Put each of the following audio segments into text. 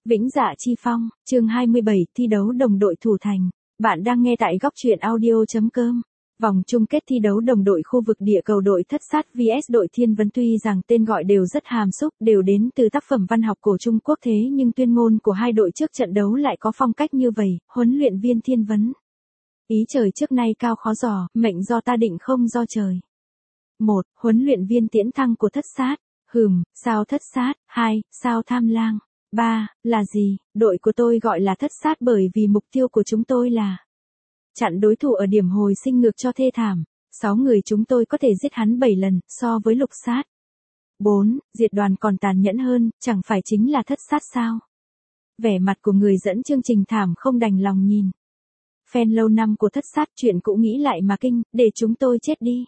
Vĩnh Dạ Chi Phong, chương 27, thi đấu đồng đội thủ thành. Bạn đang nghe tại góc truyện audio.com. Vòng chung kết thi đấu đồng đội khu vực địa cầu đội Thất Sát vs đội Thiên Vấn, tuy rằng tên gọi đều rất hàm xúc, đều đến từ tác phẩm văn học cổ Trung Quốc, thế nhưng tuyên ngôn của hai đội trước trận đấu lại có phong cách như vậy: huấn luyện viên Thiên Vấn. Ý trời trước nay cao khó dò, mệnh do ta định không do trời. 1. Huấn luyện viên Tiễn Thăng của Thất Sát. Sao Thất Sát? 2. Sao Tham Lang? 3. Là gì? Đội của tôi gọi là Thất Sát bởi vì mục tiêu của chúng tôi là chặn đối thủ ở điểm hồi sinh ngược cho thê thảm. 6 người chúng tôi có thể giết hắn 7 lần, so với Lục Sát. 4. Diệt đoàn còn tàn nhẫn hơn, chẳng phải chính là Thất Sát sao? Vẻ mặt của người dẫn chương trình thảm không đành lòng nhìn. Fan lâu năm của Thất Sát chuyện cũ nghĩ lại mà kinh, để chúng tôi chết đi.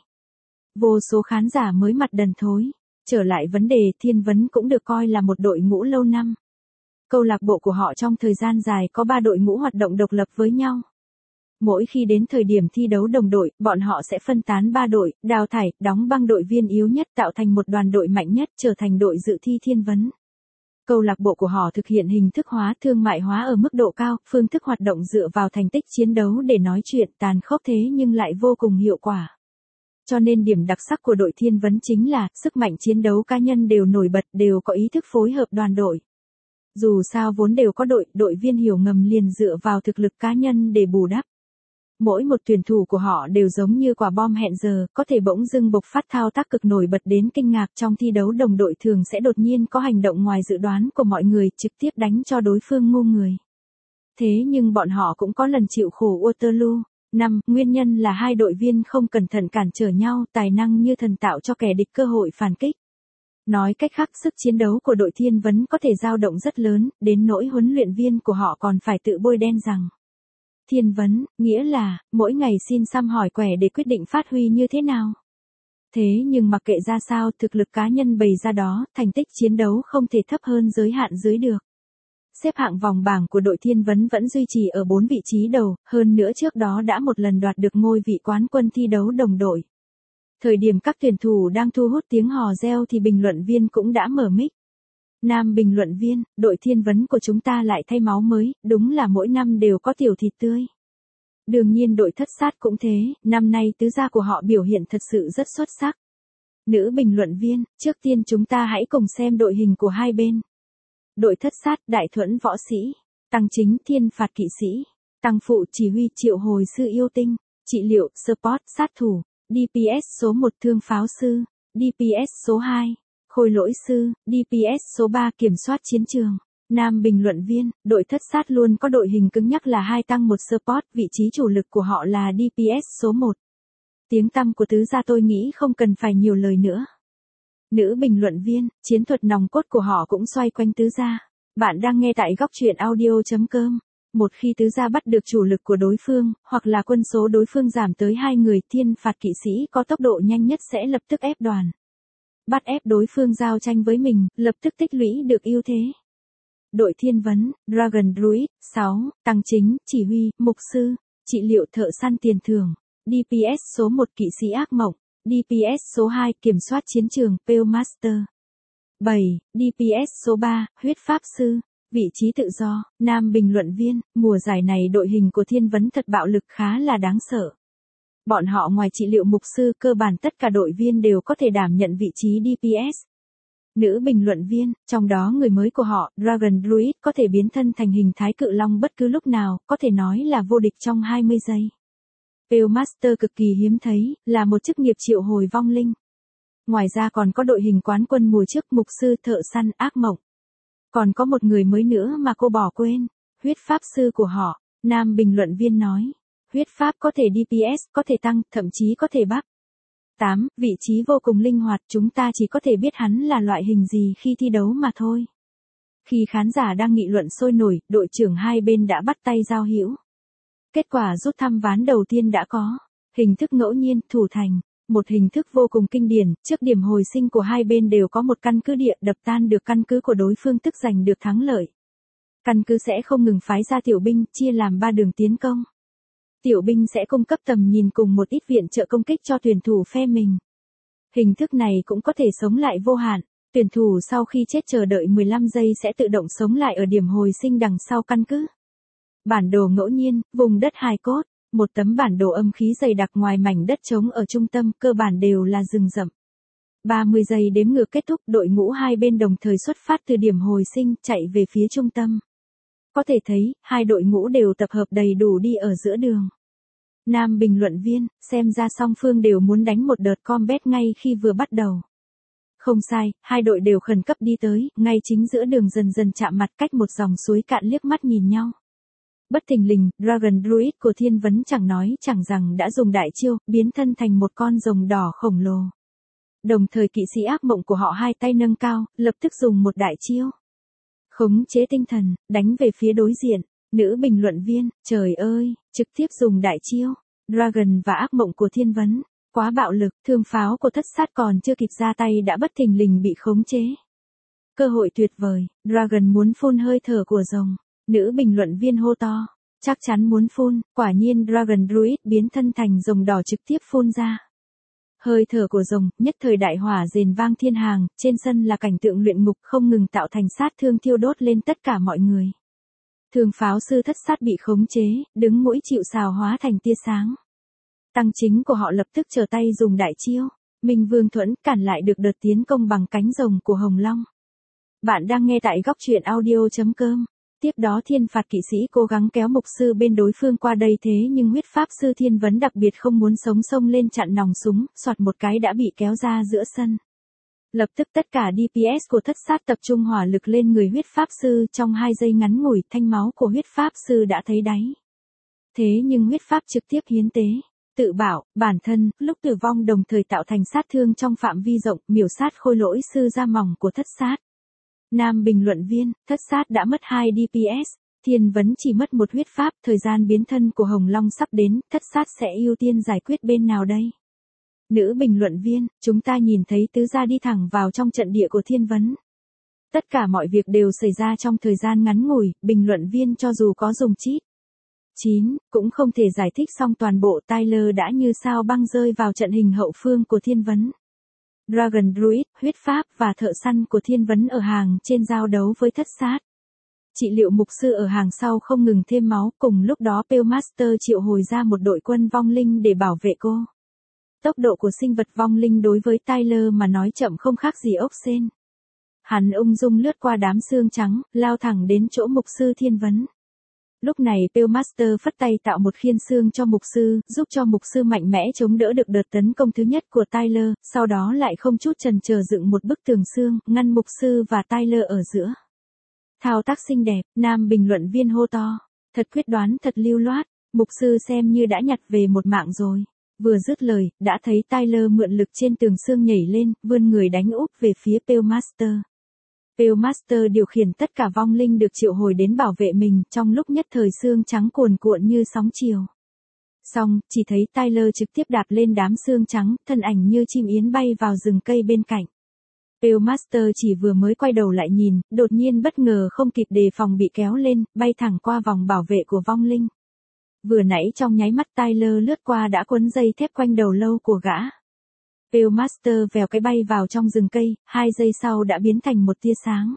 Vô số khán giả mới mặt đần thối. Trở lại vấn đề, Thiên Vấn cũng được coi là một đội ngũ lâu năm. Câu lạc bộ của họ trong thời gian dài có 3 đội ngũ hoạt động độc lập với nhau. Mỗi khi đến thời điểm thi đấu đồng đội, bọn họ sẽ phân tán 3 đội, đào thải, đóng băng đội viên yếu nhất tạo thành một đoàn đội mạnh nhất, trở thành đội dự thi Thiên Vấn. Câu lạc bộ của họ thực hiện hình thức hóa, thương mại hóa ở mức độ cao, phương thức hoạt động dựa vào thành tích chiến đấu để nói chuyện, tàn khốc thế nhưng lại vô cùng hiệu quả. Cho nên điểm đặc sắc của đội Thiên Vấn chính là sức mạnh chiến đấu cá nhân đều nổi bật, đều có ý thức phối hợp đoàn đội. Dù sao vốn đều có đội viên hiểu ngầm liền dựa vào thực lực cá nhân để bù đắp. Mỗi một tuyển thủ của họ đều giống như quả bom hẹn giờ, có thể bỗng dưng bộc phát thao tác cực nổi bật đến kinh ngạc. Trong thi đấu đồng đội thường sẽ đột nhiên có hành động ngoài dự đoán của mọi người, trực tiếp đánh cho đối phương ngu người. Thế nhưng bọn họ cũng có lần chịu khổ Waterloo. 5. Nguyên nhân là hai đội viên không cẩn thận cản trở nhau, tài năng như thần tạo cho kẻ địch cơ hội phản kích. Nói cách khác, sức chiến đấu của đội Thiên Vấn có thể dao động rất lớn, đến nỗi huấn luyện viên của họ còn phải tự bôi đen rằng Thiên Vấn, nghĩa là, mỗi ngày xin xăm hỏi quẻ để quyết định phát huy như thế nào. Thế nhưng mặc kệ ra sao, thực lực cá nhân bày ra đó, thành tích chiến đấu không thể thấp hơn giới hạn dưới được. Xếp hạng vòng bảng của đội Thiên Vấn vẫn duy trì ở 4 vị trí đầu, hơn nữa trước đó đã một lần đoạt được ngôi vị quán quân thi đấu đồng đội. Thời điểm các tuyển thủ đang thu hút tiếng hò reo thì bình luận viên cũng đã mở mic. Nam bình luận viên, đội Thiên Vấn của chúng ta lại thay máu mới, đúng là mỗi năm đều có tiểu thịt tươi. Đương nhiên đội Thất Sát cũng thế, năm nay tứ gia của họ biểu hiện thật sự rất xuất sắc. Nữ bình luận viên, trước tiên chúng ta hãy cùng xem đội hình của hai bên. Đội Thất Sát, Đại Thuẫn võ sĩ, Tăng Chính Thiên phạt kỵ sĩ, Tăng Phụ chỉ huy Triệu Hồi sư yêu tinh, trị liệu support sát thủ, DPS số 1 thương pháo sư, DPS số 2 khôi lỗi sư, DPS số 3 kiểm soát chiến trường. Nam bình luận viên, đội Thất Sát luôn có đội hình cứng nhắc là 2 tăng 1 support, vị trí chủ lực của họ là DPS số 1. Tiếng tăm của tứ gia tôi nghĩ không cần phải nhiều lời nữa. Nữ bình luận viên, chiến thuật nòng cốt của họ cũng xoay quanh tứ gia. Bạn đang nghe tại góc truyện audio.com. Một khi tứ gia bắt được chủ lực của đối phương, hoặc là quân số đối phương giảm tới 2 người, thiên phạt kỵ sĩ có tốc độ nhanh nhất sẽ lập tức ép đoàn. Bắt ép đối phương giao tranh với mình, lập tức tích lũy được ưu thế. Đội Thiên Vấn, Dragon Druid, 6, Tăng Chính, chỉ huy, mục sư, trị liệu thợ săn tiền thưởng, DPS số 1 kỵ sĩ ác mộng, DPS số 2 kiểm soát chiến trường, Pale Master. 7. DPS số 3, huyết pháp sư, vị trí tự do. Nam bình luận viên, mùa giải này đội hình của Thiên Vấn thật bạo lực, khá là đáng sợ. Bọn họ ngoài trị liệu mục sư, cơ bản tất cả đội viên đều có thể đảm nhận vị trí DPS. Nữ bình luận viên, trong đó người mới của họ, Dragon Druid, có thể biến thân thành hình thái cự long bất cứ lúc nào, có thể nói là vô địch trong 20 giây. Pale Master cực kỳ hiếm thấy, là một chức nghiệp triệu hồi vong linh. Ngoài ra còn có đội hình quán quân mùa trước, mục sư, thợ săn, ác mộng. Còn có một người mới nữa mà cô bỏ quên, huyết pháp sư của họ. Nam bình luận viên nói, huyết pháp có thể DPS, có thể tăng, thậm chí có thể bắp. 8. Vị trí vô cùng linh hoạt, chúng ta chỉ có thể biết hắn là loại hình gì khi thi đấu mà thôi. Khi khán giả đang nghị luận sôi nổi, đội trưởng hai bên đã bắt tay giao hữu. Kết quả rút thăm ván đầu tiên đã có. Hình thức ngẫu nhiên, thủ thành. Một hình thức vô cùng kinh điển, trước điểm hồi sinh của hai bên đều có một căn cứ địa, đập tan được căn cứ của đối phương tức giành được thắng lợi. Căn cứ sẽ không ngừng phái ra tiểu binh, chia làm 3 đường tiến công. Tiểu binh sẽ cung cấp tầm nhìn cùng một ít viện trợ công kích cho tuyển thủ phe mình. Hình thức này cũng có thể sống lại vô hạn, Tuyển thủ sau khi chết chờ đợi 15 giây sẽ tự động sống lại ở điểm hồi sinh đằng sau căn cứ. Bản đồ ngẫu nhiên, vùng đất hài cốt, một tấm bản đồ âm khí dày đặc ngoài mảnh đất trống ở trung tâm, cơ bản đều là rừng rậm. 30 giây đếm ngược kết thúc, đội ngũ hai bên đồng thời xuất phát từ điểm hồi sinh, chạy về phía trung tâm. Có thể thấy, hai đội ngũ đều tập hợp đầy đủ đi ở giữa đường. Nam bình luận viên, xem ra song phương đều muốn đánh một đợt combat ngay khi vừa bắt đầu. Không sai, hai đội đều khẩn cấp đi tới, ngay chính giữa đường dần dần chạm mặt cách một dòng suối cạn liếc mắt nhìn nhau. Bất thình lình, Dragon Druid của Thiên Vấn chẳng nói chẳng rằng đã dùng đại chiêu, biến thân thành một con rồng đỏ khổng lồ. Đồng thời kỵ sĩ ác mộng của họ hai tay nâng cao, lập tức dùng một đại chiêu. Khống chế tinh thần, đánh về phía đối diện. Nữ bình luận viên, trời ơi, trực tiếp dùng đại chiêu. Dragon và ác mộng của Thiên Vấn. Quá bạo lực, thương pháo của thất sát còn chưa kịp ra tay đã bất thình lình bị khống chế. Cơ hội tuyệt vời, Dragon muốn phun hơi thở của rồng. Nữ bình luận viên hô to. Chắc chắn muốn phun, quả nhiên Dragon Druid biến thân thành rồng đỏ trực tiếp phun ra. Hơi thở của rồng, nhất thời đại hỏa rền vang thiên hàng, trên sân là cảnh tượng luyện ngục không ngừng tạo thành sát thương thiêu đốt lên tất cả mọi người. Thương pháo sư thất sát bị khống chế, đứng mũi chịu sào hóa thành tia sáng. Tăng chính của họ lập tức trở tay dùng đại chiêu. Minh Vương Thuẫn cản lại được đợt tiến công bằng cánh rồng của Hồng Long. Bạn đang nghe tại góc truyện audio.com. Tiếp đó thiên phạt kỵ sĩ cố gắng kéo mục sư bên đối phương qua đây thế nhưng huyết pháp sư Thiên Vấn đặc biệt không muốn sống xông lên chặn nòng súng, soạt một cái đã bị kéo ra giữa sân. Lập tức tất cả DPS của thất sát tập trung hỏa lực lên người huyết pháp sư trong 2 giây ngắn ngủi thanh máu của huyết pháp sư đã thấy đáy. Thế nhưng huyết pháp trực tiếp hiến tế, tự bảo, bản thân, lúc tử vong đồng thời tạo thành sát thương trong phạm vi rộng miểu sát khôi lỗi sư da mỏng của thất sát. Nam bình luận viên, thất sát đã mất 2 DPS, Thiên Vấn chỉ mất một huyết pháp, thời gian biến thân của Hồng Long sắp đến, thất sát sẽ ưu tiên giải quyết bên nào đây? Nữ bình luận viên, chúng ta nhìn thấy tứ gia đi thẳng vào trong trận địa của Thiên Vấn. Tất cả mọi việc đều xảy ra trong thời gian ngắn ngủi, bình luận viên cho dù có dùng cheat 9, cũng không thể giải thích xong toàn bộ. Tyler đã như sao băng rơi vào trận hình hậu phương của Thiên Vấn. Dragon Druid, huyết pháp và thợ săn của Thiên Vấn ở hàng trên giao đấu với thất sát. Trị liệu mục sư ở hàng sau không ngừng thêm máu, cùng lúc đó Peelmaster triệu hồi ra một đội quân vong linh để bảo vệ cô. Tốc độ của sinh vật vong linh đối với Tyler mà nói chậm không khác gì ốc sên. Hắn ung dung lướt qua đám xương trắng, lao thẳng đến chỗ mục sư Thiên Vấn. Lúc này Peelmaster phất tay tạo một khiên xương cho mục sư, giúp cho mục sư mạnh mẽ chống đỡ được đợt tấn công thứ nhất của Tyler, sau đó lại không chút chần chờ dựng một bức tường xương, ngăn mục sư và Tyler ở giữa. Thao tác xinh đẹp, nam bình luận viên hô to. Thật quyết đoán, thật lưu loát, mục sư xem như đã nhặt về một mạng rồi. Vừa dứt lời, đã thấy Tyler mượn lực trên tường xương nhảy lên, vươn người đánh úp về phía Peelmaster. Peelmaster điều khiển tất cả vong linh được triệu hồi đến bảo vệ mình, trong lúc nhất thời xương trắng cuồn cuộn như sóng chiều. Xong, chỉ thấy Tyler trực tiếp đạp lên đám xương trắng, thân ảnh như chim yến bay vào rừng cây bên cạnh. Peelmaster chỉ vừa mới quay đầu lại nhìn, đột nhiên bất ngờ không kịp đề phòng bị kéo lên, bay thẳng qua vòng bảo vệ của vong linh. Vừa nãy trong nháy mắt Tyler lướt qua đã quấn dây thép quanh đầu lâu của gã. Peelmaster vèo cái bay vào trong rừng cây, 2 giây sau đã biến thành một tia sáng.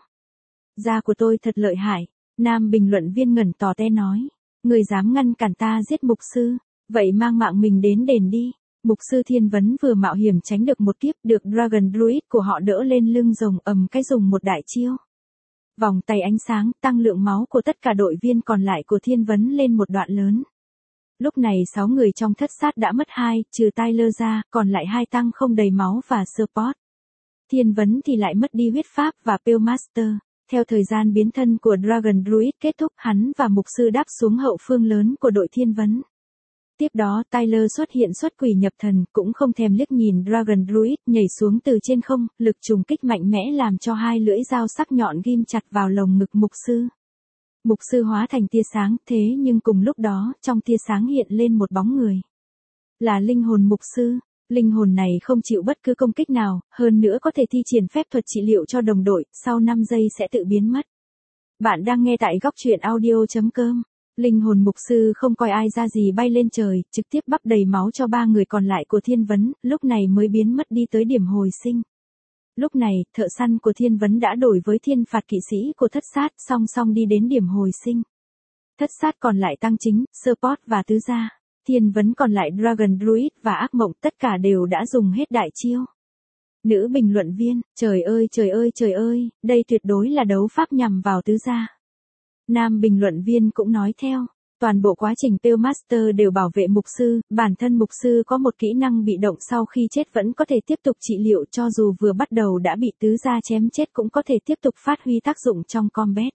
Da của tôi thật lợi hại, nam bình luận viên ngẩn tò te nói. Người dám ngăn cản ta giết mục sư, vậy mang mạng mình đến đền đi. Mục sư Thiên Vấn vừa mạo hiểm tránh được một kiếp, được Dragon Druid của họ đỡ lên lưng rồng ầm cái dùng một đại chiêu. Vòng tay ánh sáng tăng lượng máu của tất cả đội viên còn lại của Thiên Vấn lên một đoạn lớn. Lúc này 6 người trong thất sát đã mất 2, trừ Tyler ra, còn lại 2 tăng không đầy máu và support. Thiên Vấn thì lại mất đi huyết pháp và Peelmaster. Theo thời gian biến thân của Dragon Druid kết thúc, hắn và mục sư đáp xuống hậu phương lớn của đội Thiên Vấn. Tiếp đó Tyler xuất hiện xuất quỷ nhập thần, cũng không thèm liếc nhìn Dragon Druid, nhảy xuống từ trên không, lực trùng kích mạnh mẽ làm cho 2 lưỡi dao sắc nhọn ghim chặt vào lồng ngực mục sư. Mục sư hóa thành tia sáng, thế nhưng cùng lúc đó, trong tia sáng hiện lên một bóng người. Là linh hồn mục sư. Linh hồn này không chịu bất cứ công kích nào, hơn nữa có thể thi triển phép thuật trị liệu cho đồng đội, sau 5 giây sẽ tự biến mất. Bạn đang nghe tại góc truyện audio.com. Linh hồn mục sư không coi ai ra gì bay lên trời, trực tiếp bắp đầy máu cho 3 người còn lại của Thiên Vấn, lúc này mới biến mất đi tới điểm hồi sinh. Lúc này, thợ săn của thiên vấn đã đổi với thiên phạt kỵ sĩ của thất sát song song đi đến điểm hồi sinh. Thất sát còn lại tăng chính, support và tứ gia. Thiên vấn còn lại Dragon Druid và ác mộng, tất cả đều đã dùng hết đại chiêu. Nữ bình luận viên, trời ơi trời ơi trời ơi, đây tuyệt đối là đấu pháp nhằm vào tứ gia. Nam bình luận viên cũng nói theo, toàn bộ quá trình Pale Master đều bảo vệ mục sư, bản thân mục sư có một kỹ năng bị động sau khi chết vẫn có thể tiếp tục trị liệu cho dù vừa bắt đầu đã bị tứ gia chém chết cũng có thể tiếp tục phát huy tác dụng trong combat.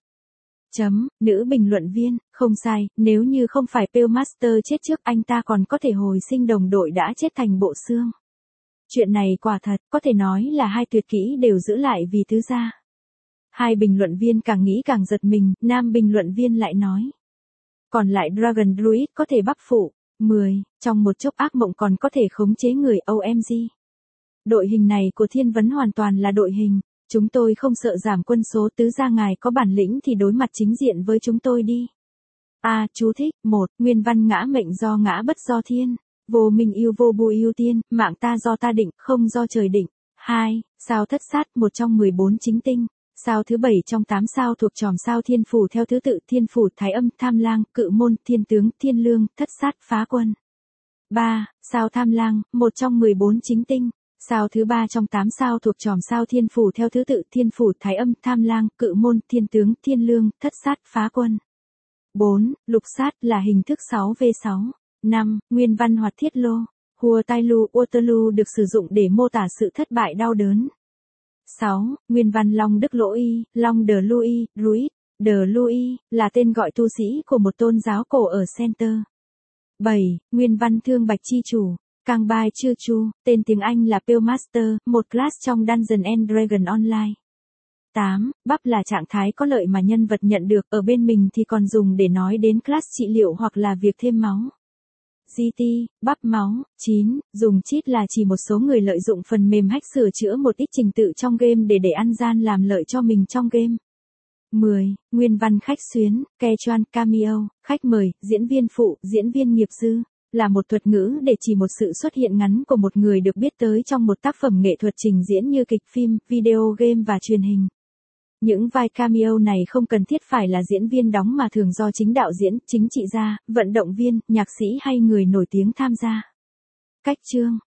Nữ bình luận viên, không sai, nếu như không phải Pale Master chết trước anh ta còn có thể hồi sinh đồng đội đã chết thành bộ xương. Chuyện này quả thật, có thể nói là hai tuyệt kỹ đều giữ lại vì tứ gia. Hai bình luận viên càng nghĩ càng giật mình, nam bình luận viên lại nói. Còn lại Dragon Druid có thể bắp phụ. 10, trong một chốc ác mộng còn có thể khống chế người OMG. Đội hình này của thiên vấn hoàn toàn là đội hình. Chúng tôi không sợ giảm quân số, tứ gia ngài có bản lĩnh thì đối mặt chính diện với chúng tôi đi. Chú thích, 1, nguyên văn ngã mệnh do ngã bất do thiên. Vô minh yêu vô bu yêu tiên, mạng ta do ta định, không do trời định. 2, sao thất sát, một trong 14 chính tinh. Sao thứ 7 trong 8 sao thuộc chòm sao thiên phủ theo thứ tự thiên phủ, thái âm, tham lang, cự môn, thiên tướng, thiên lương, thất sát, phá quân. 3, sao tham lang, một trong 14 chính tinh. Sao thứ 3 trong 8 sao thuộc chòm sao thiên phủ theo thứ tự thiên phủ, thái âm, tham lang, cự môn, thiên tướng, thiên lương, thất sát, phá quân. 4, lục sát là hình thức 6v6. 5, nguyên văn hoạt thiết lô. Hùa tai lu, Waterloo được sử dụng để mô tả sự thất bại đau đớn. 6. Nguyên văn Long Đức Louis, Long de Louis, Druid, de Louis, là tên gọi tu sĩ của một tôn giáo cổ ở Center. 7. Nguyên văn Thương Bạch Chi Chủ, Cang Bai Chư Chu, tên tiếng Anh là Pale Master, một class trong Dungeons and Dragons Online. 8. Bắp là trạng thái có lợi mà nhân vật nhận được, ở bên mình thì còn dùng để nói đến class trị liệu hoặc là việc thêm máu. GT, bắp máu. 9. Dùng cheat là chỉ một số người lợi dụng phần mềm hack sửa chữa một ít trình tự trong game để ăn gian làm lợi cho mình trong game. 10. Nguyên văn khách xuyến, Kechuan cameo, khách mời, diễn viên phụ, diễn viên nghiệp dư, là một thuật ngữ để chỉ một sự xuất hiện ngắn của một người được biết tới trong một tác phẩm nghệ thuật trình diễn như kịch phim, video game và truyền hình. Những vai cameo này không cần thiết phải là diễn viên đóng mà thường do chính đạo diễn, chính trị gia, vận động viên, nhạc sĩ hay người nổi tiếng tham gia. Cách chương